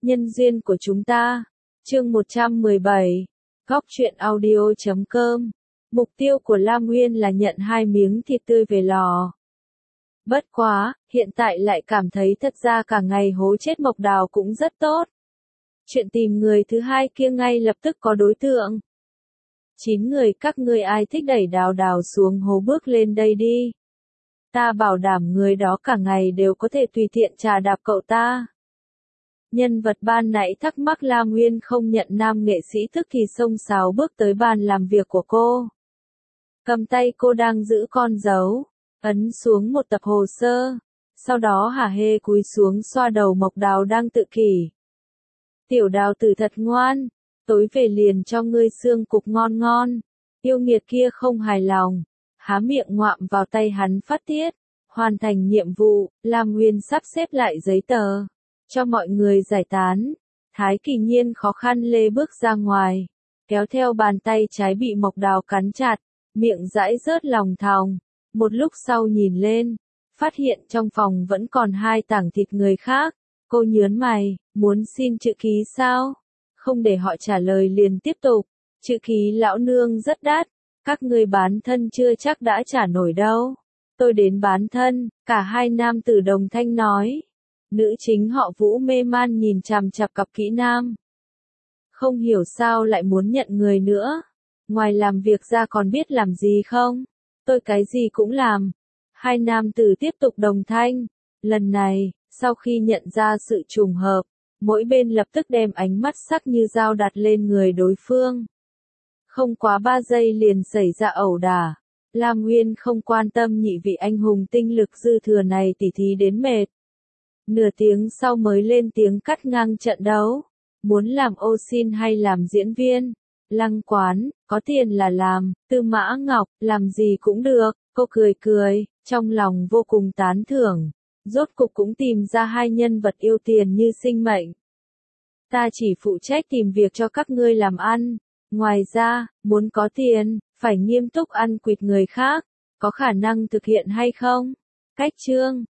Nhân duyên của chúng ta. Chương 117. Góc truyện audio.com. Mục tiêu của Lam Nguyên là nhận 2 miếng thịt tươi về lò. Bất quá, hiện tại lại cảm thấy thật ra cả ngày hố chết Mộc Đào cũng rất tốt. Chuyện tìm người thứ hai kia ngay lập tức có đối tượng. 9 người các ngươi ai thích đẩy Đào Đào xuống hố bước lên đây đi. Ta bảo đảm người đó cả ngày đều có thể tùy tiện trà đạp cậu ta. Nhân vật ban nãy thắc mắc Lam Nguyên không nhận nam nghệ sĩ tức thì xông xáo bước tới bàn làm việc của cô. Cầm tay cô đang giữ con dấu, ấn xuống một tập hồ sơ, sau đó hả hê cúi xuống xoa đầu Mộc Đào đang tự kỷ. Tiểu Đào tử thật ngoan, tối về liền cho ngươi xương cục ngon ngon. Yêu nghiệt kia không hài lòng, há miệng ngoạm vào tay hắn phát tiết. Hoàn thành nhiệm vụ, Lam Nguyên sắp xếp lại giấy tờ, cho mọi người giải tán. Thái Kỳ Nhiên khó khăn lê bước ra ngoài, kéo theo bàn tay trái bị Mộc Đào cắn chặt, miệng dãi rớt lòng thòng. Một lúc sau nhìn lên, phát hiện trong phòng vẫn còn 2 tảng thịt người khác. Cô nhớn mày, muốn xin chữ ký sao? Không để họ trả lời liền tiếp tục. Chữ ký lão nương rất đắt, các ngươi bán thân chưa chắc đã trả nổi đâu. Tôi đến bán thân, cả 2 nam tử đồng thanh nói. Nữ chính họ Vũ mê man nhìn chằm chằm cặp kỹ nam. Không hiểu sao lại muốn nhận người nữa. Ngoài làm việc ra còn biết làm gì không? Tôi cái gì cũng làm. 2 nam tử tiếp tục đồng thanh. Lần này, sau khi nhận ra sự trùng hợp, mỗi bên lập tức đem ánh mắt sắc như dao đặt lên người đối phương. Không quá 3 giây liền xảy ra ẩu đả. Lam Nguyên không quan tâm nhị vị anh hùng tinh lực dư thừa này tỉ thí đến mệt. Nửa tiếng sau mới lên tiếng cắt ngang trận đấu. Muốn làm ô xin hay làm diễn viên? Lăng Quán, có tiền là làm. Tư Mã Ngọc, làm gì cũng được. Cô cười cười, trong lòng vô cùng tán thưởng. Rốt cục cũng tìm ra 2 nhân vật yêu tiền như sinh mệnh. Ta chỉ phụ trách tìm việc cho các ngươi làm ăn. Ngoài ra, muốn có tiền, phải nghiêm túc ăn quỵt người khác. Có khả năng thực hiện hay không? Cách chương.